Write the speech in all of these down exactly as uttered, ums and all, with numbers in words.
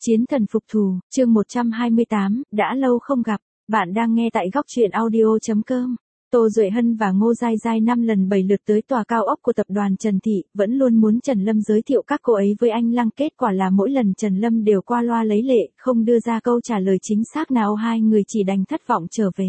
Chiến thần phục thù, chương một trăm hai mươi tám, đã lâu không gặp, bạn đang nghe tại góc truyện audio.com. Tô Duệ Hân và Ngô Giai Giai năm lần bảy lượt tới tòa cao ốc của tập đoàn Trần Thị, vẫn luôn muốn Trần Lâm giới thiệu các cô ấy với anh Lăng, kết quả là mỗi lần Trần Lâm đều qua loa lấy lệ, không đưa ra câu trả lời chính xác nào, hai người chỉ đành thất vọng trở về.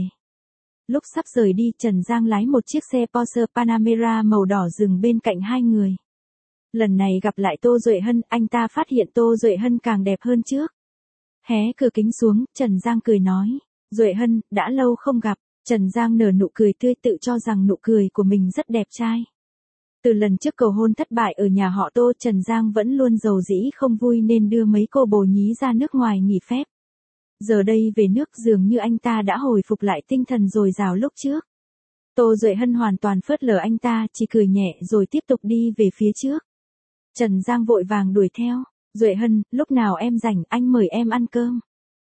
Lúc sắp rời đi, Trần Giang lái một chiếc xe Porsche Panamera màu đỏ dừng bên cạnh hai người. Lần này gặp lại Tô Duệ Hân, anh ta phát hiện Tô Duệ Hân càng đẹp hơn trước. Hé cửa kính xuống, Trần Giang cười nói, Duệ Hân, đã lâu không gặp. Trần Giang nở nụ cười tươi, tự cho rằng nụ cười của mình rất đẹp trai. Từ lần trước cầu hôn thất bại ở nhà họ Tô, Trần Giang vẫn luôn rầu rĩ không vui nên đưa mấy cô bồ nhí ra nước ngoài nghỉ phép. Giờ đây về nước dường như anh ta đã hồi phục lại tinh thần dồi dào lúc trước. Tô Duệ Hân hoàn toàn phớt lờ anh ta, chỉ cười nhẹ rồi tiếp tục đi về phía trước. Trần Giang vội vàng đuổi theo, Duệ Hân, lúc nào em rảnh anh mời em ăn cơm.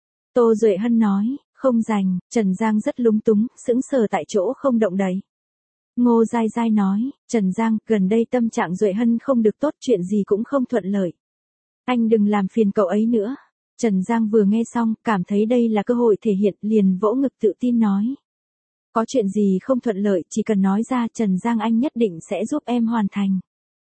Tô Duệ Hân nói, không rảnh. Trần Giang rất lúng túng, sững sờ tại chỗ không động đậy. Ngô Giai Giai nói, Trần Giang, gần đây tâm trạng Duệ Hân không được tốt, chuyện gì cũng không thuận lợi. Anh đừng làm phiền cậu ấy nữa. Trần Giang vừa nghe xong, cảm thấy đây là cơ hội thể hiện, liền vỗ ngực tự tin nói. Có chuyện gì không thuận lợi, chỉ cần nói ra, Trần Giang anh nhất định sẽ giúp em hoàn thành.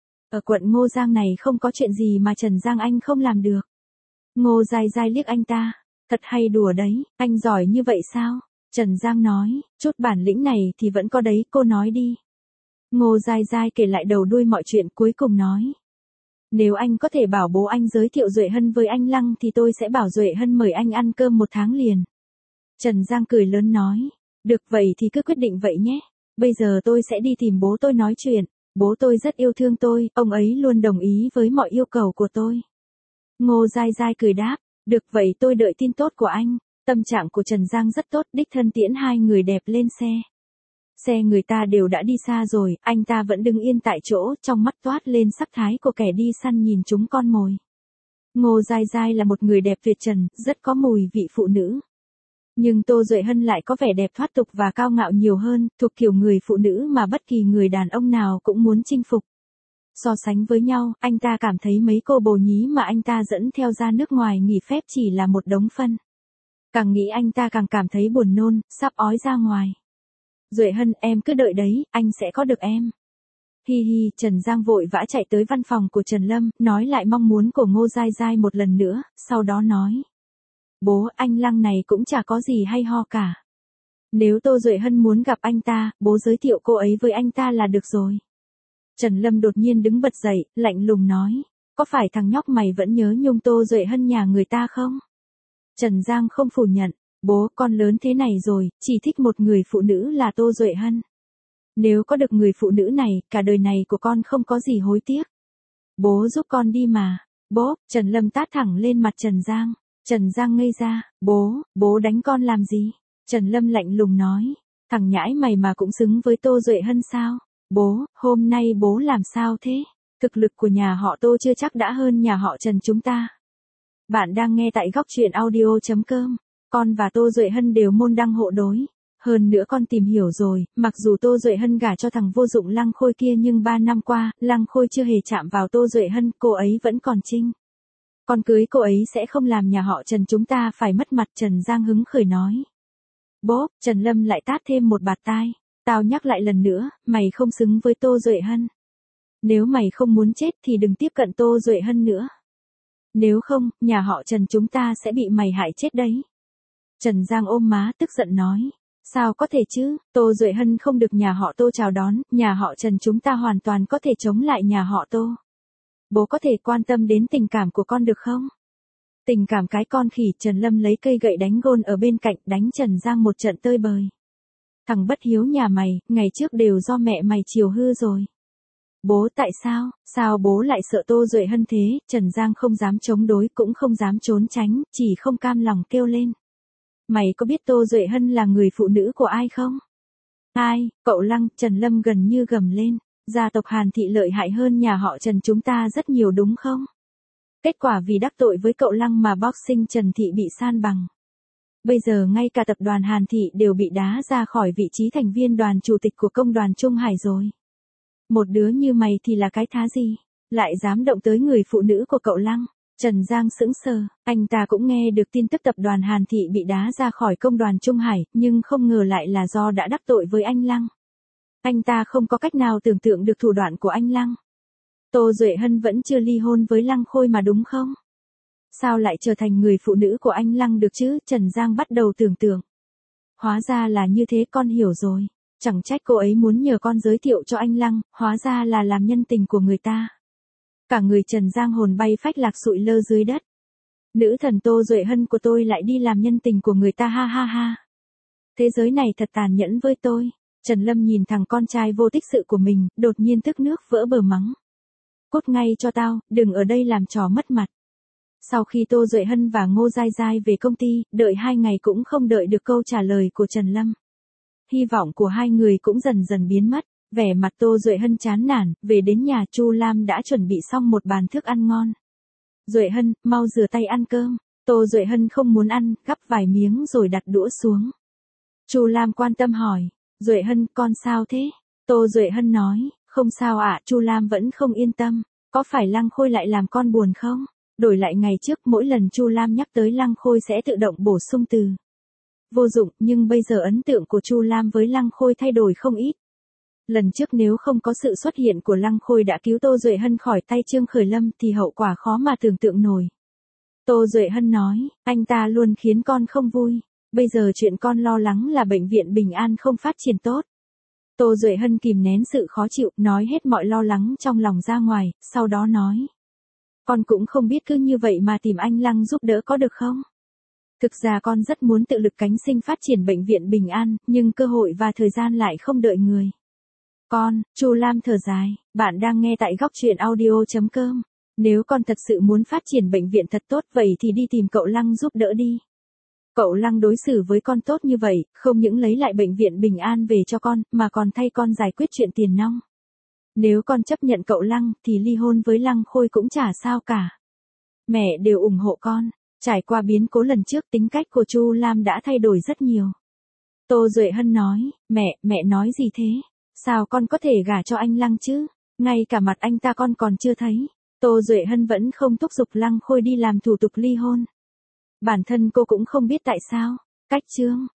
Ở quận Ngô Giang này không có chuyện gì mà Trần Giang anh không làm được. Ngô Giai Giai liếc anh ta. Thật hay đùa đấy, anh giỏi như vậy sao? Trần Giang nói, chút bản lĩnh này thì vẫn có đấy, cô nói đi. Ngô Giai Giai kể lại đầu đuôi mọi chuyện, cuối cùng nói. Nếu anh có thể bảo bố anh giới thiệu Duệ Hân với anh Lăng thì tôi sẽ bảo Duệ Hân mời anh ăn cơm một tháng liền. Trần Giang cười lớn nói, được vậy thì cứ quyết định vậy nhé. Bây giờ tôi sẽ đi tìm bố tôi nói chuyện, bố tôi rất yêu thương tôi, ông ấy luôn đồng ý với mọi yêu cầu của tôi. Ngô Giai Giai cười đáp. Được vậy tôi đợi tin tốt của anh. Tâm trạng của Trần Giang rất tốt, đích thân tiễn hai người đẹp lên xe. Xe người ta đều đã đi xa rồi, anh ta vẫn đứng yên tại chỗ, trong mắt toát lên sắc thái của kẻ đi săn nhìn chúng con mồi. Ngô Giai Giai là một người đẹp tuyệt trần, rất có mùi vị phụ nữ. Nhưng Tô Duệ Hân lại có vẻ đẹp thoát tục và cao ngạo nhiều hơn, thuộc kiểu người phụ nữ mà bất kỳ người đàn ông nào cũng muốn chinh phục. So sánh với nhau, anh ta cảm thấy mấy cô bồ nhí mà anh ta dẫn theo ra nước ngoài nghỉ phép chỉ là một đống phân. Càng nghĩ anh ta càng cảm thấy buồn nôn, sắp ói ra ngoài. Duệ Hân, em cứ đợi đấy, anh sẽ có được em. Hi hi, Trần Giang vội vã chạy tới văn phòng của Trần Lâm, nói lại mong muốn của Ngô Giai Giai một lần nữa, sau đó nói. Bố, anh Lăng này cũng chả có gì hay ho cả. Nếu Tô Duệ Hân muốn gặp anh ta, bố giới thiệu cô ấy với anh ta là được rồi. Trần Lâm đột nhiên đứng bật dậy, lạnh lùng nói, có phải thằng nhóc mày vẫn nhớ nhung Tô Duệ Hân nhà người ta không? Trần Giang không phủ nhận, bố, con lớn thế này rồi, chỉ thích một người phụ nữ là Tô Duệ Hân. Nếu có được người phụ nữ này, cả đời này của con không có gì hối tiếc. Bố giúp con đi mà. Bố, Trần Lâm tát thẳng lên mặt Trần Giang. Trần Giang ngây ra, bố, bố đánh con làm gì? Trần Lâm lạnh lùng nói, thằng nhãi mày mà cũng xứng với Tô Duệ Hân sao? Bố, hôm nay bố làm sao thế? Thực lực của nhà họ Tô chưa chắc đã hơn nhà họ Trần chúng ta. Bạn đang nghe tại góc truyện audio.com. Con và Tô Duệ Hân đều môn đăng hộ đối. Hơn nữa con tìm hiểu rồi, mặc dù Tô Duệ Hân gả cho thằng vô dụng Lăng Khôi kia nhưng ba năm qua, Lăng Khôi chưa hề chạm vào Tô Duệ Hân, cô ấy vẫn còn trinh. Con cưới cô ấy sẽ không làm nhà họ Trần chúng ta phải mất mặt. Trần Giang hứng khởi nói. Bố, Trần Lâm lại tát thêm một bạt tai. Tao nhắc lại lần nữa, mày không xứng với Tô Duệ Hân. Nếu mày không muốn chết thì đừng tiếp cận Tô Duệ Hân nữa. Nếu không, nhà họ Trần chúng ta sẽ bị mày hại chết đấy. Trần Giang ôm má tức giận nói. Sao có thể chứ, Tô Duệ Hân không được nhà họ Tô chào đón, nhà họ Trần chúng ta hoàn toàn có thể chống lại nhà họ Tô. Bố có thể quan tâm đến tình cảm của con được không? Tình cảm cái con khỉ. Trần Lâm lấy cây gậy đánh gôn ở bên cạnh, đánh Trần Giang một trận tơi bời. Thằng bất hiếu nhà mày, ngày trước đều do mẹ mày chiều hư rồi. Bố tại sao, sao bố lại sợ Tô Duệ Hân thế? Trần Giang không dám chống đối cũng không dám trốn tránh, chỉ không cam lòng kêu lên. Mày có biết Tô Duệ Hân là người phụ nữ của ai không? Ai, cậu Lăng. Trần Lâm gần như gầm lên. Gia tộc Hàn Thị lợi hại hơn nhà họ Trần chúng ta rất nhiều đúng không? Kết quả vì đắc tội với cậu Lăng mà boxing Trần Thị bị san bằng. Bây giờ ngay cả tập đoàn Hàn Thị đều bị đá ra khỏi vị trí thành viên đoàn chủ tịch của công đoàn Trung Hải rồi. Một đứa như mày thì là cái thá gì? Lại dám động tới người phụ nữ của cậu Lăng. Trần Giang sững sờ, anh ta cũng nghe được tin tức tập đoàn Hàn Thị bị đá ra khỏi công đoàn Trung Hải, nhưng không ngờ lại là do đã đắc tội với anh Lăng. Anh ta không có cách nào tưởng tượng được thủ đoạn của anh Lăng. Tô Duệ Hân vẫn chưa ly hôn với Lăng Khôi mà đúng không? Sao lại trở thành người phụ nữ của anh Lăng được chứ? Trần Giang bắt đầu tưởng tượng. Hóa ra là như thế, con hiểu rồi. Chẳng trách cô ấy muốn nhờ con giới thiệu cho anh Lăng, hóa ra là làm nhân tình của người ta. Cả người Trần Giang hồn bay phách lạc sụi lơ dưới đất. Nữ thần Tô Duệ Hân của tôi lại đi làm nhân tình của người ta, ha ha ha. Thế giới này thật tàn nhẫn với tôi. Trần Lâm nhìn thằng con trai vô tích sự của mình, đột nhiên tức nước vỡ bờ mắng. Cút ngay cho tao, đừng ở đây làm trò mất mặt. Sau khi Tô Duệ Hân và Ngô Giai Giai về công ty, đợi hai ngày cũng không đợi được câu trả lời của Trần Lâm. Hy vọng của hai người cũng dần dần biến mất, vẻ mặt Tô Duệ Hân chán nản, về đến nhà Chu Lam đã chuẩn bị xong một bàn thức ăn ngon. Duệ Hân, mau rửa tay ăn cơm. Tô Duệ Hân không muốn ăn, gắp vài miếng rồi đặt đũa xuống. Chu Lam quan tâm hỏi, Duệ Hân, con sao thế? Tô Duệ Hân nói, không sao ạ. Chu Lam vẫn không yên tâm, có phải Lăng Khôi lại làm con buồn không? Đổi lại ngày trước, mỗi lần Chu Lam nhắc tới Lăng Khôi sẽ tự động bổ sung từ vô dụng, nhưng bây giờ ấn tượng của Chu Lam với Lăng Khôi thay đổi không ít. Lần trước nếu không có sự xuất hiện của Lăng Khôi đã cứu Tô Duệ Hân khỏi tay Trương Khởi Lâm thì hậu quả khó mà tưởng tượng nổi. Tô Duệ Hân nói, anh ta luôn khiến con không vui. Bây giờ chuyện con lo lắng là bệnh viện Bình An không phát triển tốt. Tô Duệ Hân kìm nén sự khó chịu, nói hết mọi lo lắng trong lòng ra ngoài, sau đó nói. Con cũng không biết cứ như vậy mà tìm anh Lăng giúp đỡ có được không? Thực ra con rất muốn tự lực cánh sinh phát triển bệnh viện Bình An, nhưng cơ hội và thời gian lại không đợi người. Con, Chu Lam thở dài, bạn đang nghe tại góc truyện audio chấm com. Nếu con thật sự muốn phát triển bệnh viện thật tốt vậy thì đi tìm cậu Lăng giúp đỡ đi. Cậu Lăng đối xử với con tốt như vậy, không những lấy lại bệnh viện Bình An về cho con, mà còn thay con giải quyết chuyện tiền nong. Nếu con chấp nhận cậu Lăng, thì ly hôn với Lăng Khôi cũng chả sao cả. Mẹ đều ủng hộ con. Trải qua biến cố lần trước, tính cách của Chu Lam đã thay đổi rất nhiều. Tô Duệ Hân nói, mẹ, mẹ nói gì thế? Sao con có thể gả cho anh Lăng chứ? Ngay cả mặt anh ta con còn chưa thấy. Tô Duệ Hân vẫn không thúc giục Lăng Khôi đi làm thủ tục ly hôn. Bản thân cô cũng không biết tại sao. Cách chương